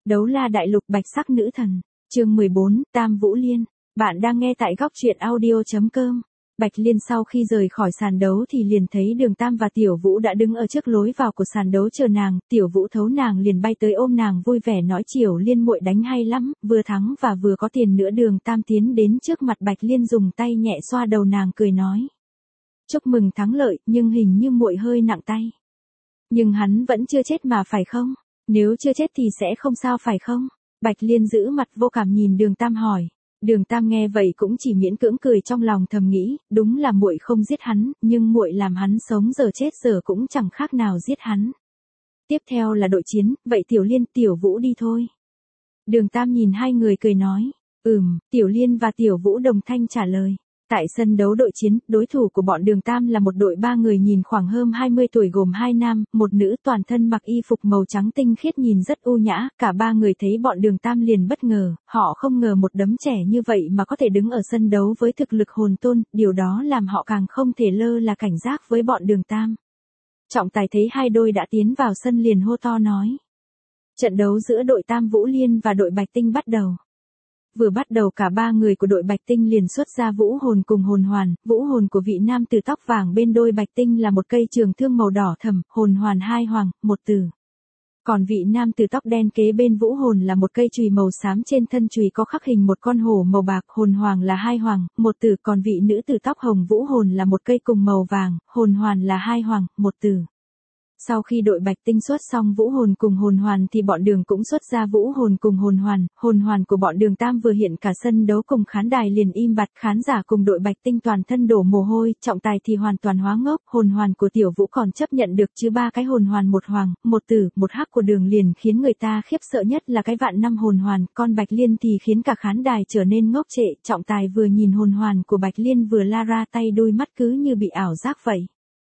Đấu la đại lục bạch sắc nữ thần, chương 14, Tam Vũ Liên. Bạn đang nghe tại góc truyện audio.com. Bạch Liên sau khi rời khỏi sàn đấu thì liền thấy Đường Tam và Tiểu Vũ đã đứng ở trước lối vào của sàn đấu chờ nàng, Tiểu Vũ thấu nàng liền bay tới ôm nàng vui vẻ nói Triều Liên muội đánh hay lắm, vừa thắng và vừa có tiền nữa. Đường Tam tiến đến trước mặt Bạch Liên dùng tay nhẹ xoa đầu nàng cười nói. Chúc mừng thắng lợi, nhưng hình như muội hơi nặng tay. Nhưng hắn vẫn chưa chết mà phải không? Nếu chưa chết thì sẽ không sao phải không? Bạch Liên giữ mặt vô cảm nhìn Đường Tam hỏi. Đường Tam nghe vậy cũng chỉ miễn cưỡng cười trong lòng thầm nghĩ, đúng là muội không giết hắn, nhưng muội làm hắn sống giờ chết giờ cũng chẳng khác nào giết hắn. Tiếp theo là đội chiến, vậy Tiểu Liên, Tiểu Vũ đi thôi. Đường Tam nhìn hai người cười nói, Tiểu Liên và Tiểu Vũ đồng thanh trả lời. Tại sân đấu đội chiến, đối thủ của bọn Đường Tam là một đội 3 người nhìn khoảng hơn 20 tuổi gồm 2 nam, 1 nữ toàn thân mặc y phục màu trắng tinh khiết nhìn rất u nhã, cả 3 người thấy bọn Đường Tam liền bất ngờ, họ không ngờ một đấng trẻ như vậy mà có thể đứng ở sân đấu với thực lực hồn tôn, điều đó làm họ càng không thể lơ là cảnh giác với bọn Đường Tam. Trọng tài thấy hai đôi đã tiến vào sân liền hô to nói. Trận đấu giữa đội Tam Vũ Liên và đội Bạch Tinh bắt đầu. Vừa bắt đầu cả 3 người của đội Bạch Tinh liền xuất ra vũ hồn cùng hồn hoàn, vũ hồn của vị nam tử tóc vàng bên đôi Bạch Tinh là một cây trường thương màu đỏ thẫm, hồn hoàn 2 hoàng, 1 tử. Còn vị nam tử tóc đen kế bên vũ hồn là một cây chùy màu xám trên thân chùy có khắc hình một con hổ màu bạc, hồn hoàng là 2 hoàng, 1 tử, còn vị nữ tử tóc hồng vũ hồn là một cây cùng màu vàng, hồn hoàn là 2 hoàng, 1 tử. Sau khi đội Bạch Tinh xuất xong vũ hồn cùng hồn hoàn thì bọn Đường cũng xuất ra vũ hồn cùng hồn hoàn của bọn Đường Tam vừa hiện cả sân đấu cùng khán đài liền im bặt, khán giả cùng đội Bạch Tinh toàn thân đổ mồ hôi, trọng tài thì hoàn toàn hóa ngốc, hồn hoàn của Tiểu Vũ còn chấp nhận được chứ 3 cái hồn hoàn 1 hoàng, 1 tử, 1 hắc của Đường liền khiến người ta khiếp sợ nhất là cái vạn năm hồn hoàn, con Bạch Liên thì khiến cả khán đài trở nên ngốc trệ, trọng tài vừa nhìn hồn hoàn của Bạch Liên vừa la ra tay đôi mắt cứ như bị ảo giác vậy.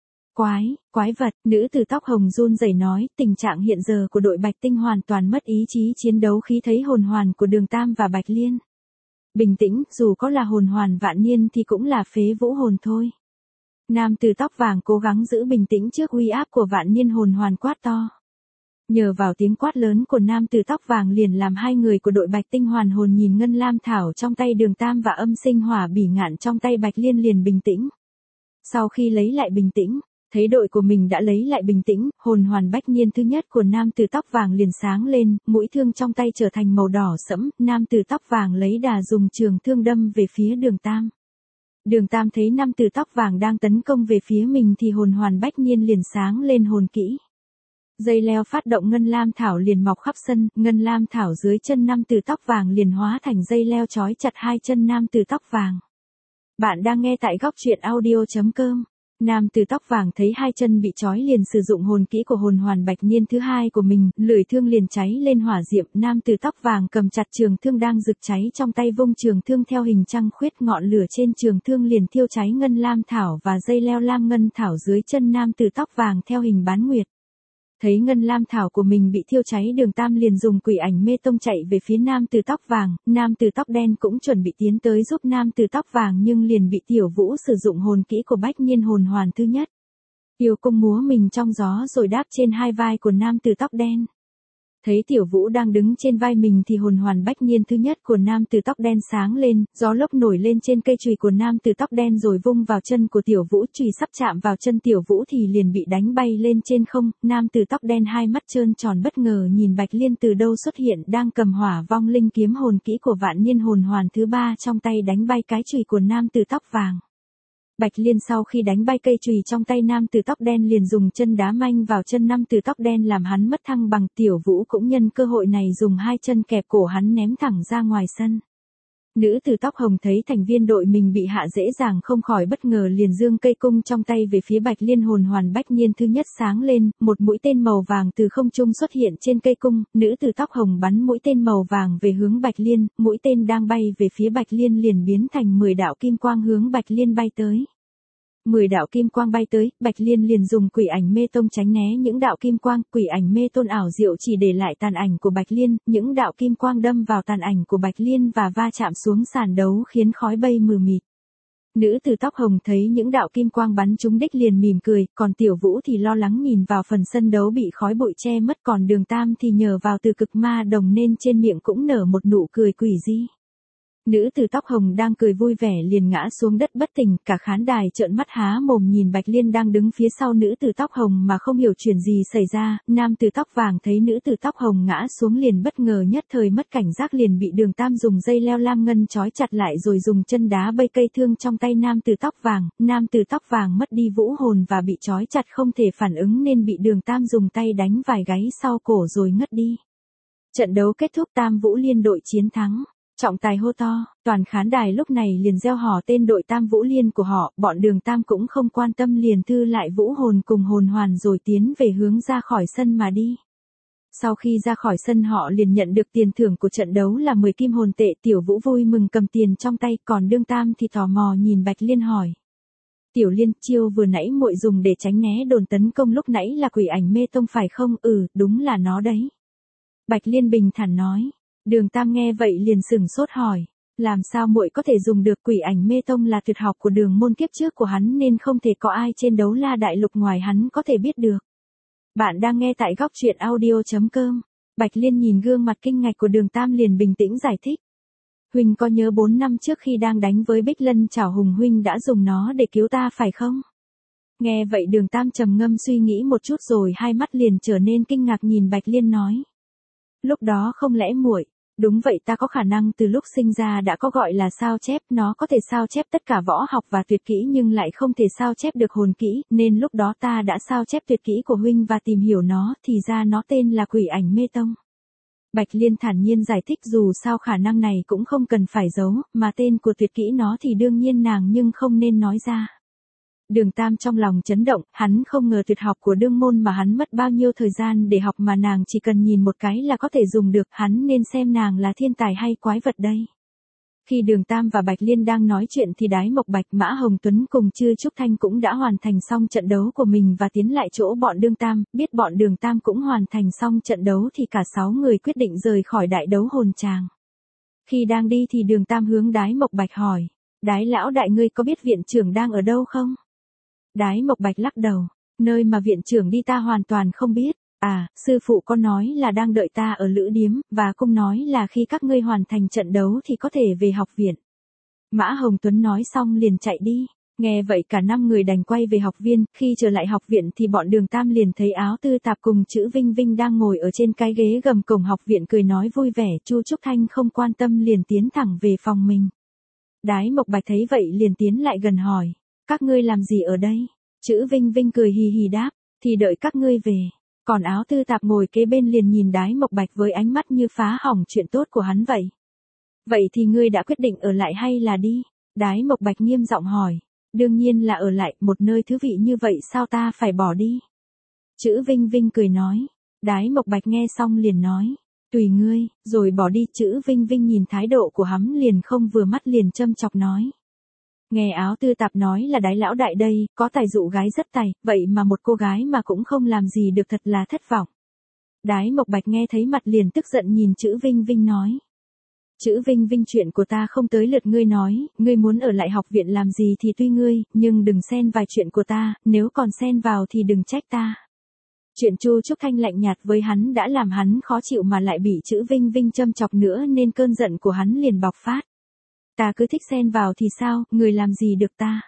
Quái vật, nữ tử tóc hồng run rẩy nói, tình trạng hiện giờ của đội Bạch Tinh hoàn toàn mất ý chí chiến đấu khi thấy hồn hoàn của Đường Tam và Bạch Liên. Bình tĩnh, dù có là hồn hoàn vạn niên thì cũng là phế vũ hồn thôi. Nam tử tóc vàng cố gắng giữ bình tĩnh trước uy áp của vạn niên hồn hoàn quát to. Nhờ vào tiếng quát lớn của nam tử tóc vàng liền làm hai người của đội Bạch Tinh hoàn hồn nhìn ngân lam thảo trong tay Đường Tam và âm sinh hỏa bỉ ngạn trong tay Bạch Liên liền bình tĩnh. Sau khi lấy lại bình tĩnh, thấy đội của mình đã lấy lại bình tĩnh, hồn hoàn bách niên thứ nhất của nam tử tóc vàng liền sáng lên, mũi thương trong tay trở thành màu đỏ sẫm, nam tử tóc vàng lấy đà dùng trường thương đâm về phía Đường Tam. Đường Tam thấy nam tử tóc vàng đang tấn công về phía mình thì hồn hoàn bách niên liền sáng lên hồn kỹ. Dây leo phát động ngân lam thảo liền mọc khắp sân, ngân lam thảo dưới chân nam tử tóc vàng liền hóa thành dây leo trói chặt hai chân nam tử tóc vàng. Bạn đang nghe tại góc truyện audio.com. Nam tử tóc vàng thấy hai chân bị trói liền sử dụng hồn kỹ của hồn hoàn bạch niên thứ hai của mình, lưỡi thương liền cháy lên hỏa diệm, nam tử tóc vàng cầm chặt trường thương đang rực cháy trong tay vung trường thương theo hình trăng khuyết, ngọn lửa trên trường thương liền thiêu cháy ngân lam thảo và dây leo lam ngân thảo dưới chân nam tử tóc vàng theo hình bán nguyệt. Thấy ngân lam thảo của mình bị thiêu cháy, Đường Tam liền dùng quỷ ảnh mê tông chạy về phía nam tử tóc vàng, nam tử tóc đen cũng chuẩn bị tiến tới giúp nam tử tóc vàng nhưng liền bị Tiểu Vũ sử dụng hồn kỹ của bách niên hồn hoàn thứ nhất. Yêu cung múa mình trong gió rồi đáp trên hai vai của nam tử tóc đen. Thấy Tiểu Vũ đang đứng trên vai mình thì hồn hoàn bách niên thứ nhất của nam tử tóc đen sáng lên, gió lốc nổi lên trên cây chùy của nam tử tóc đen rồi vung vào chân của Tiểu Vũ, chùy sắp chạm vào chân Tiểu Vũ thì liền bị đánh bay lên trên không, nam tử tóc đen hai mắt trơn tròn bất ngờ nhìn Bạch Liên từ đâu xuất hiện đang cầm hỏa vong linh kiếm hồn kỹ của vạn niên hồn hoàn thứ 3 trong tay đánh bay cái chùy của nam tử tóc vàng. Bạch Liên sau khi đánh bay cây chùy trong tay nam tử tóc đen liền dùng chân đá manh vào chân nam tử tóc đen làm hắn mất thăng bằng, Tiểu Vũ cũng nhân cơ hội này dùng hai chân kẹp cổ hắn ném thẳng ra ngoài sân. Nữ tử tóc hồng thấy thành viên đội mình bị hạ dễ dàng không khỏi bất ngờ liền giương cây cung trong tay về phía Bạch Liên, hồn hoàn bách niên thứ nhất sáng lên, một mũi tên màu vàng từ không trung xuất hiện trên cây cung, nữ tử tóc hồng bắn mũi tên màu vàng về hướng Bạch Liên, mũi tên đang bay về phía Bạch Liên liền biến thành 10 đạo kim quang hướng Bạch Liên bay tới. 10 đạo kim quang bay tới, Bạch Liên liền dùng quỷ ảnh mê tông tránh né những đạo kim quang, quỷ ảnh mê tôn ảo diệu chỉ để lại tàn ảnh của Bạch Liên, những đạo kim quang đâm vào tàn ảnh của Bạch Liên và va chạm xuống sàn đấu khiến khói bay mù mịt. Nữ tử tóc hồng thấy những đạo kim quang bắn trúng đích liền mỉm cười, còn Tiểu Vũ thì lo lắng nhìn vào phần sân đấu bị khói bụi che mất, còn Đường Tam thì nhờ vào từ cực ma đồng nên trên miệng cũng nở một nụ cười quỷ dị. Nữ tử tóc hồng đang cười vui vẻ liền ngã xuống đất bất tỉnh, cả khán đài trợn mắt há mồm nhìn Bạch Liên đang đứng phía sau nữ tử tóc hồng mà không hiểu chuyện gì xảy ra. Nam tử tóc vàng thấy nữ tử tóc hồng ngã xuống liền bất ngờ, nhất thời mất cảnh giác, liền bị Đường Tam dùng dây leo lam ngân trói chặt lại rồi dùng chân đá bây cây thương trong tay nam tử tóc vàng. Nam tử tóc vàng mất đi vũ hồn và bị trói chặt không thể phản ứng nên bị Đường Tam dùng tay đánh vài gáy sau cổ rồi ngất đi. Trận đấu kết thúc, Tam Vũ Liên đội chiến thắng. Trọng tài hô to, toàn khán đài lúc này liền reo hò tên đội Tam Vũ Liên của họ, bọn Đường Tam cũng không quan tâm liền thư lại vũ hồn cùng hồn hoàn rồi tiến về hướng ra khỏi sân mà đi. Sau khi ra khỏi sân họ liền nhận được tiền thưởng của trận đấu là 10 kim hồn tệ. Tiểu Vũ vui mừng cầm tiền trong tay, còn Đường Tam thì tò mò nhìn Bạch Liên hỏi. Tiểu Liên, chiêu vừa nãy muội dùng để tránh né đồn tấn công lúc nãy là quỷ ảnh mê tông phải không? Ừ, đúng là nó đấy. Bạch Liên bình thản nói. Đường Tam nghe vậy liền sửng sốt hỏi, làm sao muội có thể dùng được? Quỷ ảnh mê tông là tuyệt học của Đường môn kiếp trước của hắn nên không thể có ai trên Đấu La Đại Lục ngoài hắn có thể biết được. Bạn đang nghe tại góc truyện audio.com. Bạch Liên nhìn gương mặt kinh ngạc của Đường Tam liền bình tĩnh giải thích. Huynh có nhớ 4 năm trước khi đang đánh với Bích Lân Chảo Hùng huynh đã dùng nó để cứu ta phải không? Nghe vậy Đường Tam trầm ngâm suy nghĩ một chút rồi hai mắt liền trở nên kinh ngạc nhìn Bạch Liên nói. Lúc đó không lẽ muội? Đúng vậy, ta có khả năng từ lúc sinh ra đã có gọi là sao chép, nó có thể sao chép tất cả võ học và tuyệt kỹ nhưng lại không thể sao chép được hồn kỹ, nên lúc đó ta đã sao chép tuyệt kỹ của huynh và tìm hiểu nó, thì ra nó tên là quỷ ảnh mê tông. Bạch Liên thản nhiên giải thích, dù sao khả năng này cũng không cần phải giấu, mà tên của tuyệt kỹ nó thì đương nhiên nàng nhưng không nên nói ra. Đường Tam trong lòng chấn động, hắn không ngờ tuyệt học của Đường môn mà hắn mất bao nhiêu thời gian để học mà nàng chỉ cần nhìn một cái là có thể dùng được, hắn nên xem nàng là thiên tài hay quái vật đây. Khi Đường Tam và Bạch Liên đang nói chuyện thì Đái Mộc Bạch, Mã Hồng Tuấn cùng Trư Trúc Thanh cũng đã hoàn thành xong trận đấu của mình và tiến lại chỗ bọn Đường Tam, biết bọn Đường Tam cũng hoàn thành xong trận đấu thì cả 6 người quyết định rời khỏi đại đấu hồn tràng. Khi đang đi thì Đường Tam hướng Đái Mộc Bạch hỏi, Đái lão đại, ngươi có biết viện trưởng đang ở đâu không? Đái Mộc Bạch lắc đầu, nơi mà viện trưởng đi ta hoàn toàn không biết. À, sư phụ có nói là đang đợi ta ở lữ điếm, và cũng nói là khi các ngươi hoàn thành trận đấu thì có thể về học viện. Mã Hồng Tuấn nói xong liền chạy đi. Nghe vậy cả 5 người đành quay về học viên, khi trở lại học viện thì bọn Đường Tam liền thấy Áo Tư Tạp cùng Chữ Vinh Vinh đang ngồi ở trên cái ghế gầm cổng học viện cười nói vui vẻ. Chu Trúc Thanh không quan tâm liền tiến thẳng về phòng mình. Đái Mộc Bạch thấy vậy liền tiến lại gần hỏi, các ngươi làm gì ở đây? Chữ Vinh Vinh cười hì hì đáp, thì đợi các ngươi về. Còn Áo Tư Tạp ngồi kế bên liền nhìn Đái Mộc Bạch với ánh mắt như phá hỏng chuyện tốt của hắn vậy. Vậy thì ngươi đã quyết định ở lại hay là đi? Đái Mộc Bạch nghiêm giọng hỏi. Đương nhiên là ở lại, một nơi thú vị như vậy sao ta phải bỏ đi? Chữ Vinh Vinh cười nói. Đái Mộc Bạch nghe xong liền nói, tùy ngươi, rồi bỏ đi. Chữ Vinh Vinh nhìn thái độ của hắn liền không vừa mắt liền châm chọc nói. Nghe Áo Tư Tạp nói là Đái lão đại đây, có tài dụ gái rất tài, vậy mà một cô gái mà cũng không làm gì được, thật là thất vọng. Đái Mộc Bạch nghe thấy mặt liền tức giận nhìn Chữ Vinh Vinh nói. Chữ Vinh Vinh, chuyện của ta không tới lượt ngươi nói, ngươi muốn ở lại học viện làm gì thì tùy ngươi, nhưng đừng xen vào chuyện của ta, nếu còn xen vào thì đừng trách ta. Chuyện Chu Trúc Thanh lạnh nhạt với hắn đã làm hắn khó chịu mà lại bị Chữ Vinh Vinh châm chọc nữa nên cơn giận của hắn liền bộc phát. Ta cứ thích xen vào thì sao, người làm gì được ta?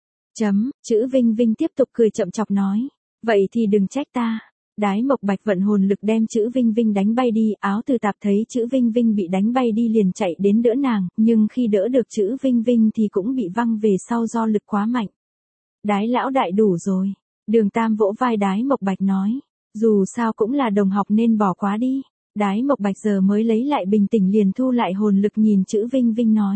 Chữ Vinh Vinh tiếp tục cười chậm chọc nói. Vậy thì đừng trách ta. Đái Mộc Bạch vận hồn lực đem Chữ Vinh Vinh đánh bay đi. Áo Tư Tạp thấy Chữ Vinh Vinh bị đánh bay đi liền chạy đến đỡ nàng, nhưng khi đỡ được Chữ Vinh Vinh thì cũng bị văng về sau do lực quá mạnh. Đái lão đại đủ rồi. Đường Tam vỗ vai Đái Mộc Bạch nói. Dù sao cũng là đồng học nên bỏ quá đi. Đái Mộc Bạch giờ mới lấy lại bình tĩnh liền thu lại hồn lực nhìn Chữ Vinh Vinh nói.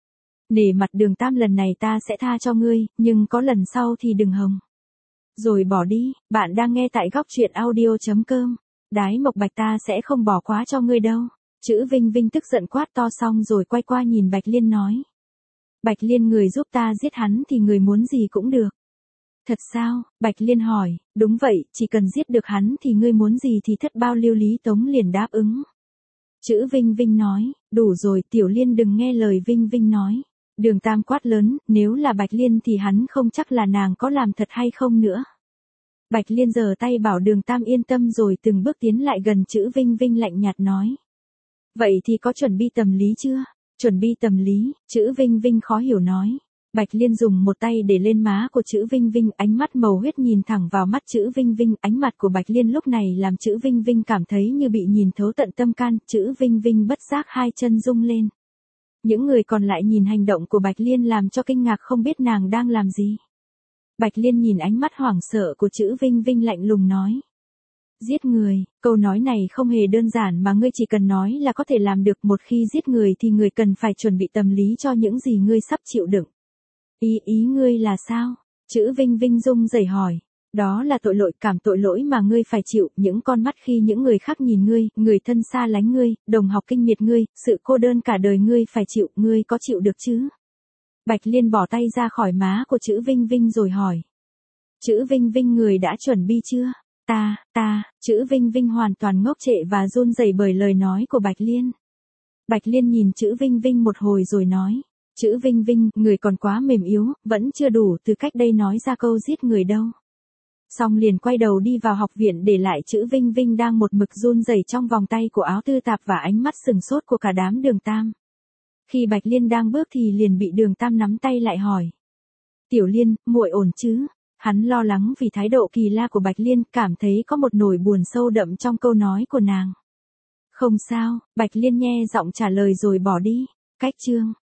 Nể mặt Đường Tam, lần này ta sẽ tha cho ngươi, nhưng có lần sau thì đừng hòng. Rồi bỏ đi. Bạn đang nghe tại góc truyện audio.com. Đái Mộc Bạch, ta sẽ không bỏ quá cho ngươi đâu. Chữ Vinh Vinh tức giận quát to xong rồi quay qua nhìn Bạch Liên nói. Bạch Liên, người giúp ta giết hắn thì người muốn gì cũng được. Thật sao? Bạch Liên hỏi. Đúng vậy, chỉ cần giết được hắn thì ngươi muốn gì thì thất bao Lưu Lý Tống liền đáp ứng. Chữ Vinh Vinh nói. Đủ rồi Tiểu Liên, đừng nghe lời Vinh Vinh nói. Đường Tam quát lớn, nếu là Bạch Liên thì hắn không chắc là nàng có làm thật hay không nữa. Bạch Liên giơ tay bảo Đường Tam yên tâm rồi từng bước tiến lại gần Chữ Vinh Vinh lạnh nhạt nói. Vậy thì có chuẩn bị tâm lý chưa? Chuẩn bị tâm lý, Chữ Vinh Vinh khó hiểu nói. Bạch Liên dùng một tay để lên má của Chữ Vinh Vinh, ánh mắt màu huyết nhìn thẳng vào mắt Chữ Vinh Vinh, ánh mặt của Bạch Liên lúc này làm Chữ Vinh Vinh cảm thấy như bị nhìn thấu tận tâm can, Chữ Vinh Vinh bất giác hai chân rung lên. Những người còn lại nhìn hành động của Bạch Liên làm cho kinh ngạc không biết nàng đang làm gì. Bạch Liên nhìn ánh mắt hoảng sợ của Chữ Vinh Vinh lạnh lùng nói. Giết người, câu nói này không hề đơn giản mà ngươi chỉ cần nói là có thể làm được, một khi giết người thì người cần phải chuẩn bị tâm lý cho những gì ngươi sắp chịu đựng. Ý ngươi là sao? Chữ Vinh Vinh rung rẩy hỏi. Đó là tội lỗi, cảm tội lỗi mà ngươi phải chịu, những con mắt khi những người khác nhìn ngươi, người thân xa lánh ngươi, đồng học kinh miệt ngươi, sự cô đơn cả đời ngươi phải chịu, ngươi có chịu được chứ? Bạch Liên bỏ tay ra khỏi má của Chữ Vinh Vinh rồi hỏi. Chữ Vinh Vinh, người đã chuẩn bị chưa? Chữ Vinh Vinh hoàn toàn ngốc trệ và run rẩy bởi lời nói của Bạch Liên. Bạch Liên nhìn Chữ Vinh Vinh một hồi rồi nói. Chữ Vinh Vinh, người còn quá mềm yếu, vẫn chưa đủ tư cách đây nói ra câu giết người đâu. Xong liền quay đầu đi vào học viện để lại Chữ Vinh Vinh đang một mực run rẩy trong vòng tay của áo tư tạp và ánh mắt sừng sốt của cả đám Đường Tam. Khi Bạch Liên đang bước thì liền bị Đường Tam nắm tay lại hỏi. Tiểu Liên, muội ổn chứ? Hắn lo lắng vì thái độ kỳ lạ của Bạch Liên, cảm thấy có một nỗi buồn sâu đậm trong câu nói của nàng. Không sao, Bạch Liên nhe giọng trả lời rồi bỏ đi. Cách chương